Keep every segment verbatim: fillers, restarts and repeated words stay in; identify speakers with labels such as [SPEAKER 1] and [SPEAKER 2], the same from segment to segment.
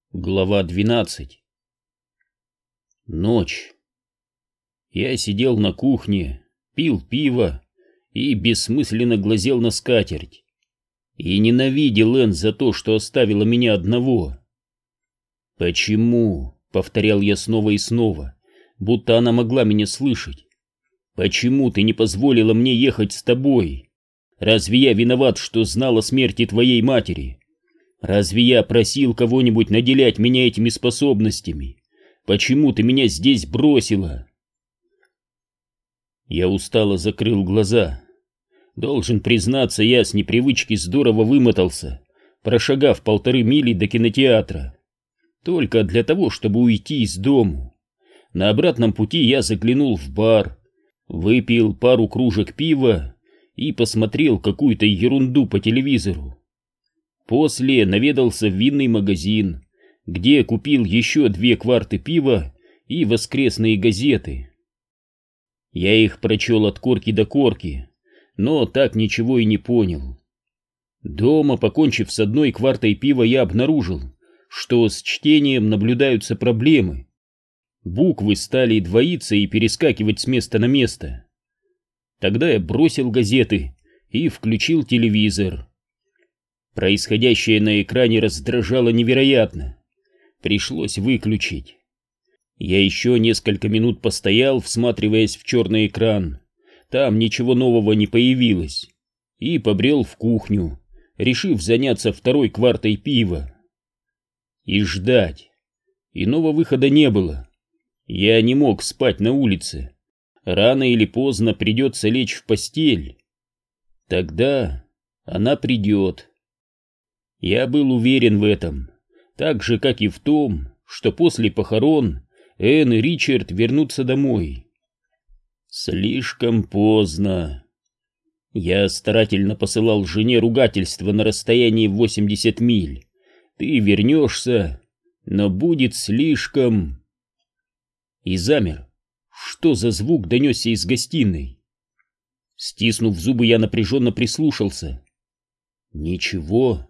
[SPEAKER 1] Глава двенадцать. Ночь. Я сидел на кухне, пил пиво и бессмысленно глазел на скатерть. И ненавидел Энн за то, что оставила меня одного. «Почему?» — повторял я снова и снова, будто она могла меня слышать. «Почему ты не позволила мне ехать с тобой? Разве я виноват, что знал о смерти твоей матери? Разве я просил кого-нибудь наделять меня этими способностями? Почему ты меня здесь бросила?» Я устало закрыл глаза. Должен признаться, я с непривычки здорово вымотался, прошагав полторы мили до кинотеатра. Только для того, чтобы уйти из дому. На обратном пути я заглянул в бар, выпил пару кружек пива и посмотрел какую-то ерунду по телевизору. После наведался в винный магазин, где купил еще две кварты пива и воскресные газеты. Я их прочел от корки до корки, но так ничего и не понял. Дома, покончив с одной квартой пива, я обнаружил, что с чтением наблюдаются проблемы. Буквы стали двоиться и перескакивать с места на место. Тогда я бросил газеты и включил телевизор. Происходящее на экране раздражало невероятно. Пришлось выключить. Я еще несколько минут постоял, всматриваясь в черный экран. Там ничего нового не появилось. И побрел в кухню, решив заняться второй квартой пива. И ждать. Иного выхода не было. Я не мог спать на улице. Рано или поздно придется лечь в постель. Тогда она придет. Я был уверен в этом, так же, как и в том, что после похорон Энн и Ричард вернутся домой. Слишком поздно. Я старательно посылал жене ругательства на расстоянии в восемьдесят миль. Ты вернешься, но будет слишком... И замер. Что за звук донесся из гостиной? Стиснув зубы, я напряженно прислушался. Ничего.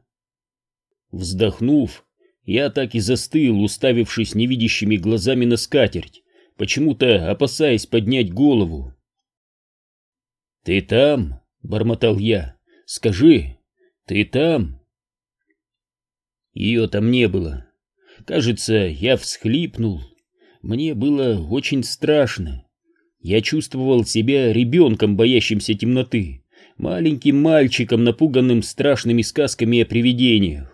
[SPEAKER 1] Вздохнув, я так и застыл, уставившись невидящими глазами на скатерть, почему-то опасаясь поднять голову. «Ты там?» — бормотал я. «Скажи, ты там?» Ее там не было. Кажется, я всхлипнул. Мне было очень страшно. Я чувствовал себя ребенком, боящимся темноты, маленьким мальчиком, напуганным страшными сказками о привидениях.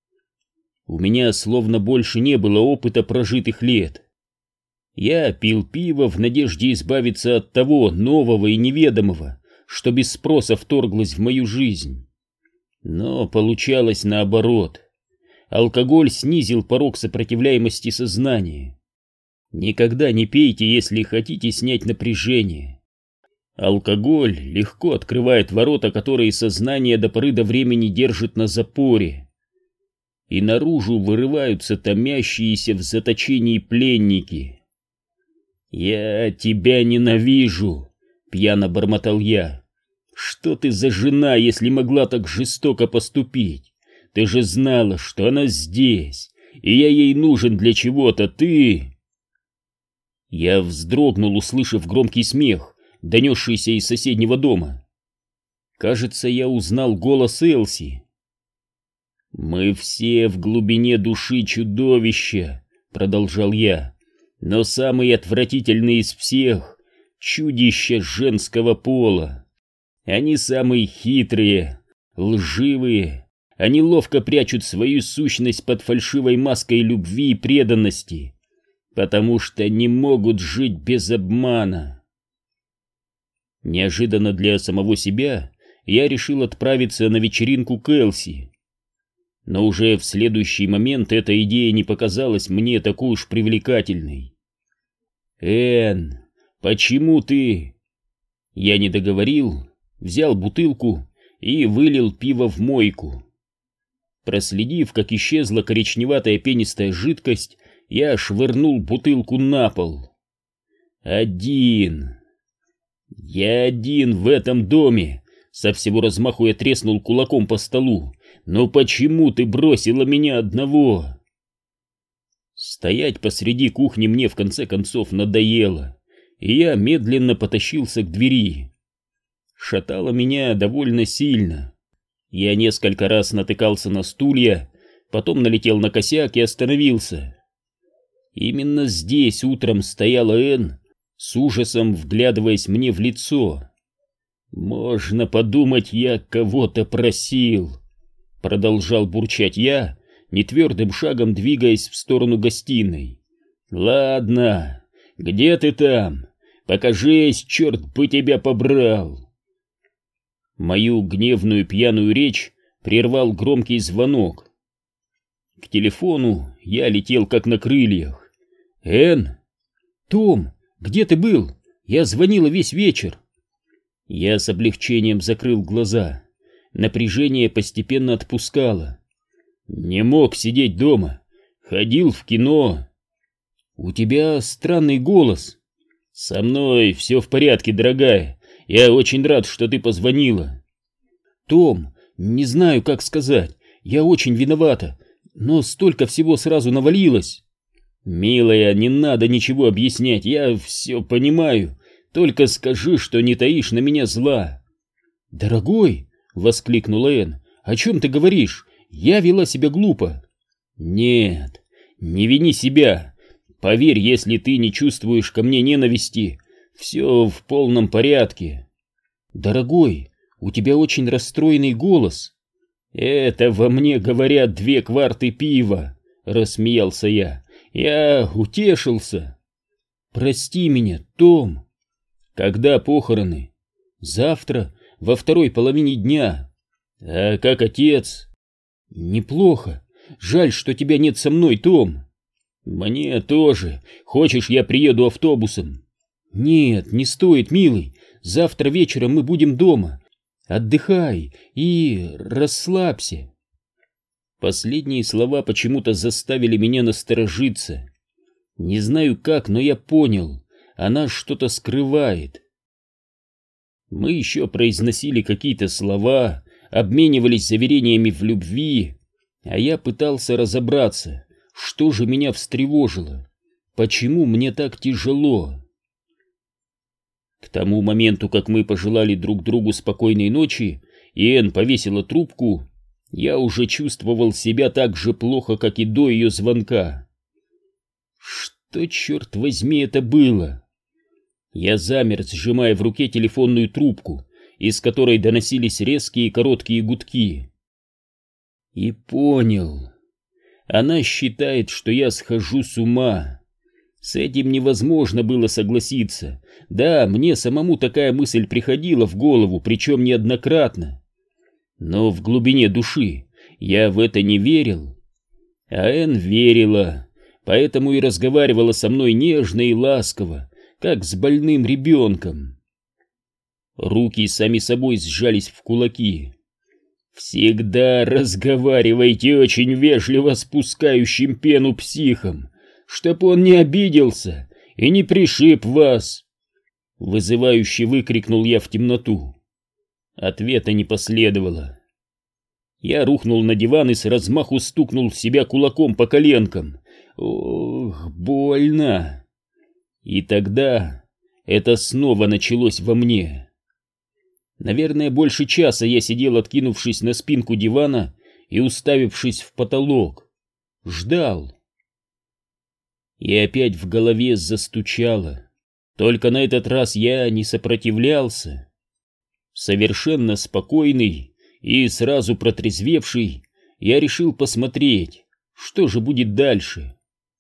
[SPEAKER 1] У меня словно больше не было опыта прожитых лет. Я пил пиво в надежде избавиться от того нового и неведомого, что без спроса вторглось в мою жизнь. Но получалось наоборот. Алкоголь снизил порог сопротивляемости сознания. Никогда не пейте, если хотите снять напряжение. Алкоголь легко открывает ворота, которые сознание до поры до времени держит на запоре. И наружу вырываются томящиеся в заточении пленники. «Я тебя ненавижу», — пьяно бормотал я. «Что ты за жена, если могла так жестоко поступить? Ты же знала, что она здесь, и я ей нужен для чего-то, ты...» Я вздрогнул, услышав громкий смех, донесшийся из соседнего дома. Кажется, я узнал голос Элси. «Мы все в глубине души чудовища», — продолжал я, «но самые отвратительные из всех — чудища женского пола. Они самые хитрые, лживые, они ловко прячут свою сущность под фальшивой маской любви и преданности, потому что не могут жить без обмана». Неожиданно для самого себя я решил отправиться на вечеринку к Элси. Но уже в следующий момент эта идея не показалась мне такой уж привлекательной. «Энн, почему ты...» Я не договорил, взял бутылку и вылил пиво в мойку. Проследив, как исчезла коричневатая пенистая жидкость, я швырнул бутылку на пол. «Один. Я один в этом доме!» Со всего размаху я треснул кулаком по столу. «Но почему ты бросила меня одного?» Стоять посреди кухни мне в конце концов надоело, и я медленно потащился к двери. Шатало меня довольно сильно. Я несколько раз натыкался на стулья, потом налетел на косяк и остановился. Именно здесь утром стояла Энн, с ужасом вглядываясь мне в лицо. «Можно подумать, я кого-то просил», — продолжал бурчать я, нетвердым шагом двигаясь в сторону гостиной. «Ладно, где ты там? Покажись, черт бы тебя побрал!» Мою гневную пьяную речь прервал громкий звонок. К телефону я летел как на крыльях. «Энн? Том, где ты был? Я звонила весь вечер». Я с облегчением закрыл глаза. Напряжение постепенно отпускало. «Не мог сидеть дома. Ходил в кино». «У тебя странный голос». «Со мной все в порядке, дорогая. Я очень рад, что ты позвонила». «Том, не знаю, как сказать. Я очень виновата, но столько всего сразу навалилось». «Милая, не надо ничего объяснять, я все понимаю. Только скажи, что не таишь на меня зла». «Дорогой», — воскликнула Энн, — «о чем ты говоришь? Я вела себя глупо». «Нет, не вини себя. Поверь, если ты не чувствуешь ко мне ненависти, все в полном порядке». «Дорогой, у тебя очень расстроенный голос». «Это во мне говорят две кварты пива», — рассмеялся я. «Я утешился». «Прости меня, Том». «Когда похороны?» «Завтра, во второй половине дня». «А как отец?» «Неплохо. Жаль, что тебя нет со мной, Том». «Мне тоже. Хочешь, я приеду автобусом?» «Нет, не стоит, милый. Завтра вечером мы будем дома. Отдыхай и расслабься». Последние слова почему-то заставили меня насторожиться. Не знаю как, но я понял, она что-то скрывает. Мы еще произносили какие-то слова, обменивались заверениями в любви, а я пытался разобраться, что же меня встревожило, почему мне так тяжело. К тому моменту, как мы пожелали друг другу спокойной ночи, и Энн повесила трубку, я уже чувствовал себя так же плохо, как и до ее звонка. Что, черт возьми, это было? Я замер, сжимая в руке телефонную трубку, из которой доносились резкие и короткие гудки. И понял. Она считает, что я схожу с ума. С этим невозможно было согласиться. Да, мне самому такая мысль приходила в голову, причем неоднократно. Но в глубине души я в это не верил. А Энн верила, поэтому и разговаривала со мной нежно и ласково, как с больным ребенком. Руки сами собой сжались в кулаки. «Всегда разговаривайте очень вежливо с пускающим пену психом, чтоб он не обиделся и не пришиб вас!» Вызывающе выкрикнул я в темноту. Ответа не последовало. Я рухнул на диван и с размаху стукнул себя кулаком по коленкам. Ох, больно! И тогда это снова началось во мне. Наверное, больше часа я сидел, откинувшись на спинку дивана и уставившись в потолок. Ждал. И опять в голове застучало. Только на этот раз я не сопротивлялся. Совершенно спокойный и сразу протрезвевший, я решил посмотреть, что же будет дальше.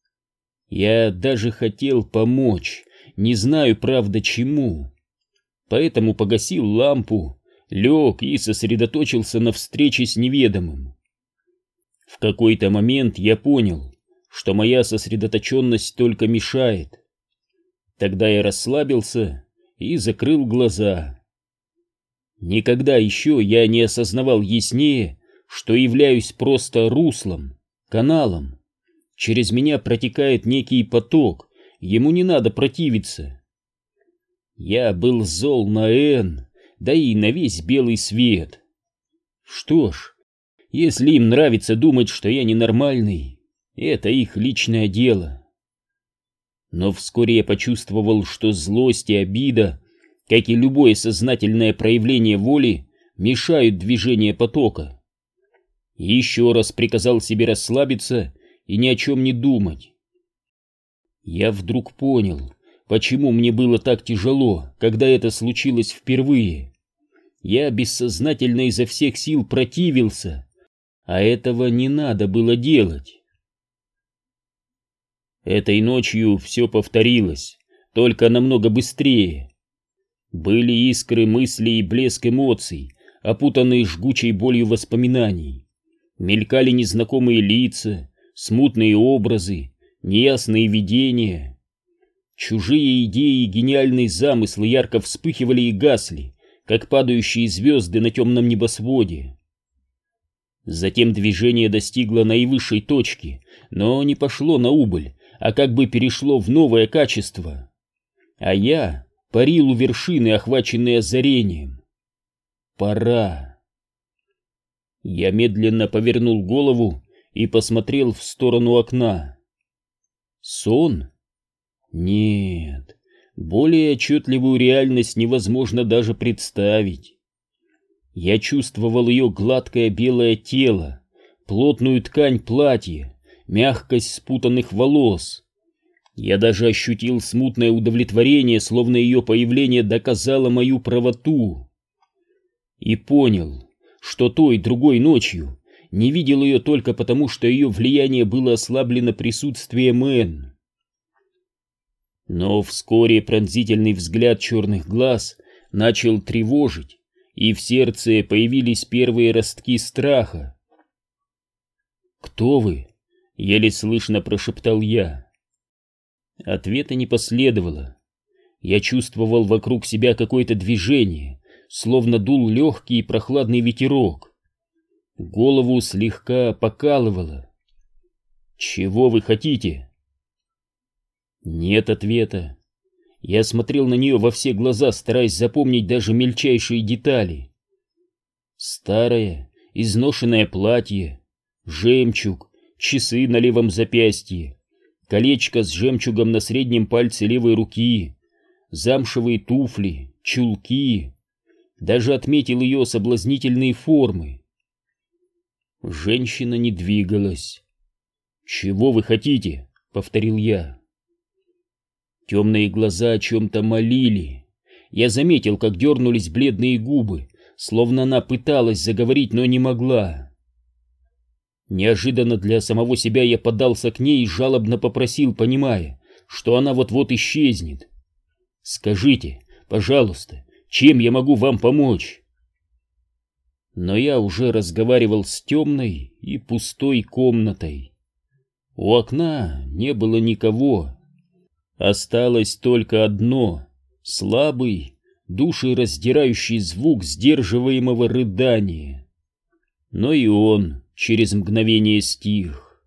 [SPEAKER 1] Я даже хотел помочь, не знаю, правда, чему. Поэтому погасил лампу, лег и сосредоточился на встрече с неведомым. В какой-то момент я понял, что моя сосредоточенность только мешает. Тогда я расслабился и закрыл глаза. Никогда еще я не осознавал яснее, что являюсь просто руслом, каналом. Через меня протекает некий поток, ему не надо противиться. Я был зол на Энн, да и на весь белый свет. Что ж, если им нравится думать, что я ненормальный, это их личное дело. Но вскоре я почувствовал, что злость и обида, как и любое сознательное проявление воли, мешают движению потока. Еще раз приказал себе расслабиться и ни о чем не думать. Я вдруг понял, почему мне было так тяжело, когда это случилось впервые. Я бессознательно изо всех сил противился, а этого не надо было делать. Этой ночью все повторилось, только намного быстрее. Были искры мыслей и блеск эмоций, опутанные жгучей болью воспоминаний. Мелькали незнакомые лица, смутные образы, неясные видения. Чужие идеи и гениальные замыслы ярко вспыхивали и гасли, как падающие звезды на темном небосводе. Затем движение достигло наивысшей точки, но не пошло на убыль, а как бы перешло в новое качество. А я парил у вершины, охваченный озарением. Пора. Я медленно повернул голову и посмотрел в сторону окна. Сон? Нет, более отчетливую реальность невозможно даже представить. Я чувствовал ее гладкое белое тело, плотную ткань платья, мягкость спутанных волос. Я даже ощутил смутное удовлетворение, словно ее появление доказало мою правоту. И понял, что той другой ночью не видел ее только потому, что ее влияние было ослаблено присутствием Энн. Но вскоре пронзительный взгляд черных глаз начал тревожить, и в сердце появились первые ростки страха. «Кто вы?» — еле слышно прошептал я. Ответа не последовало. Я чувствовал вокруг себя какое-то движение, словно дул легкий и прохладный ветерок. Голову слегка покалывало. «Чего вы хотите?» Нет ответа. Я смотрел на нее во все глаза, стараясь запомнить даже мельчайшие детали. Старое, изношенное платье, жемчуг, часы на левом запястье, колечко с жемчугом на среднем пальце левой руки, замшевые туфли, чулки. Даже отметил ее соблазнительные формы. Женщина не двигалась. «Чего вы хотите?» — повторил я. Темные глаза о чем-то молили. Я заметил, как дернулись бледные губы, словно она пыталась заговорить, но не могла. Неожиданно для самого себя я подался к ней и жалобно попросил, понимая, что она вот-вот исчезнет. «Скажите, пожалуйста, чем я могу вам помочь?» Но я уже разговаривал с темной и пустой комнатой. У окна не было никого. Осталось только одно — слабый, душераздирающий звук сдерживаемого рыдания. Но и он через мгновение стих.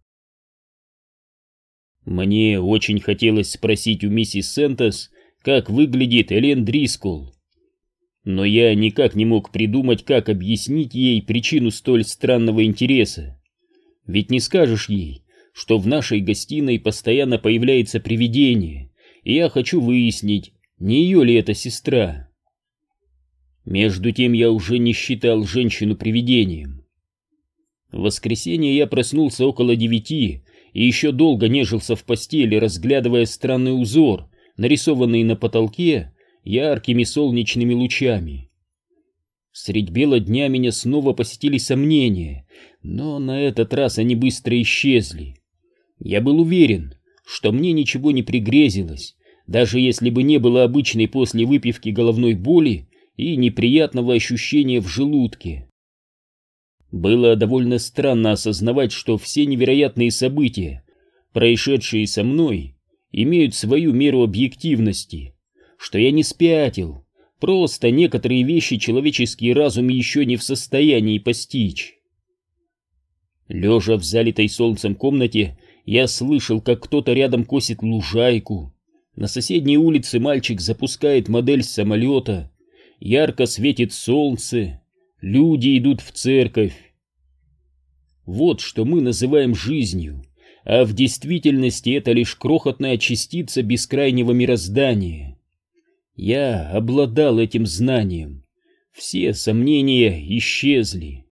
[SPEAKER 1] Мне очень хотелось спросить у миссис Сентос, как выглядит Элен Дрисколл. Но я никак не мог придумать, как объяснить ей причину столь странного интереса. Ведь не скажешь ей, что в нашей гостиной постоянно появляется привидение, и я хочу выяснить, не ее ли это сестра. Между тем я уже не считал женщину привидением. В воскресенье я проснулся около девяти и еще долго нежился в постели, разглядывая странный узор, нарисованный на потолке яркими солнечными лучами. Средь бела дня меня снова посетили сомнения, но на этот раз они быстро исчезли. Я был уверен, что мне ничего не пригрезилось, даже если бы не было обычной после выпивки головной боли и неприятного ощущения в желудке. Было довольно странно осознавать, что все невероятные события, происшедшие со мной, имеют свою меру объективности, что я не спятил, просто некоторые вещи человеческий разум еще не в состоянии постичь. Лежа в залитой солнцем комнате, я слышал, как кто-то рядом косит лужайку. На соседней улице мальчик запускает модель самолета. Ярко светит солнце. Люди идут в церковь. Вот что мы называем жизнью. а в действительности это лишь крохотная частица бескрайнего мироздания. Я обладал этим знанием. Все сомнения исчезли.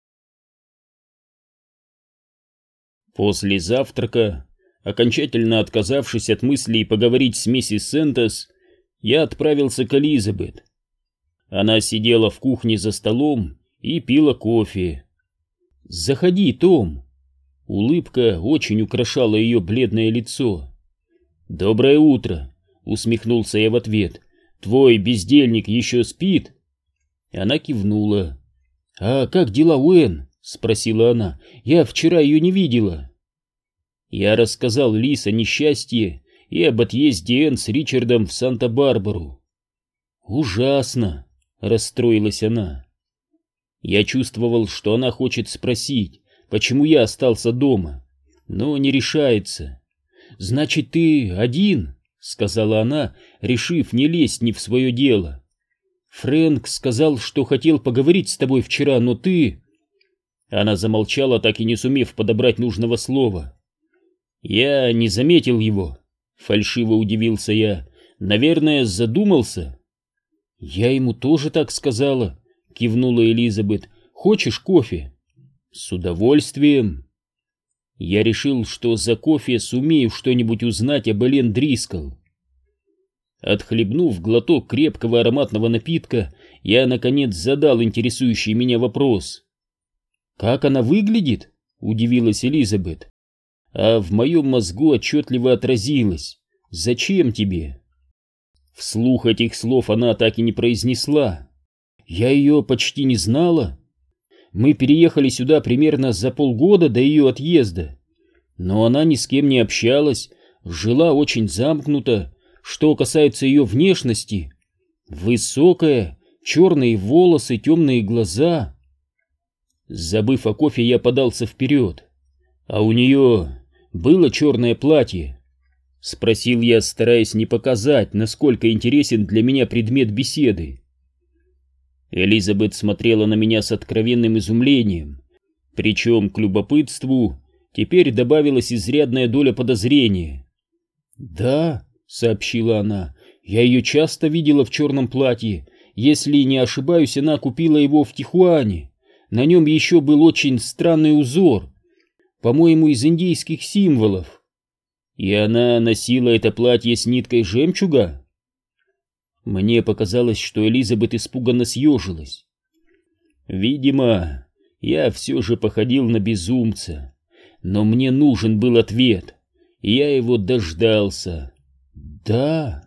[SPEAKER 1] После завтрака, окончательно отказавшись от мыслей поговорить с миссис Сентос, я отправился к Элизабет. Она сидела в кухне за столом и пила кофе. «Заходи, Том!» Улыбка очень украшала ее бледное лицо. «Доброе утро!» — усмехнулся я в ответ. «Твой бездельник еще спит?» Она кивнула. «А как дела у Энн?» — спросила она. «Я вчера ее не видела». Я рассказал Лис о несчастье и об отъезде Энн с Ричардом в Санта-Барбару. «Ужасно!» — расстроилась она. Я чувствовал, что она хочет спросить, почему я остался дома, но не решается. «Значит, ты один?» — сказала она, решив не лезть ни в свое дело. «Фрэнк сказал, что хотел поговорить с тобой вчера, но ты...» Она замолчала, так и не сумев подобрать нужного слова. «Я не заметил его», — фальшиво удивился я. «Наверное, задумался». «Я ему тоже так сказала», — кивнула Элизабет. «Хочешь кофе?» «С удовольствием». Я решил, что за кофе сумею что-нибудь узнать об Элен Дрискл. Отхлебнув глоток крепкого ароматного напитка, я, наконец, задал интересующий меня вопрос. «Как она выглядит?» — удивилась Элизабет. А в моем мозгу отчетливо отразилось: «Зачем тебе?» Вслух этих слов она так и не произнесла. Я ее почти не знала. Мы переехали сюда примерно за полгода до ее отъезда. Но она ни с кем не общалась, жила очень замкнуто. Что касается ее внешности, высокая, черные волосы, темные глаза. Забыв о кофе, я подался вперед. «А у нее было черное платье?» — спросил я, стараясь не показать, насколько интересен для меня предмет беседы. Элизабет смотрела на меня с откровенным изумлением, причем к любопытству теперь добавилась изрядная доля подозрения. «Да», — сообщила она, — «я ее часто видела в черном платье. Если не ошибаюсь, она купила его в Тихуане. На нем еще был очень странный узор, по-моему, из индийских символов. И она носила это платье с ниткой жемчуга?» Мне показалось, что Элизабет испуганно съежилась. Видимо, я все же походил на безумца, но мне нужен был ответ, и я его дождался. «Да».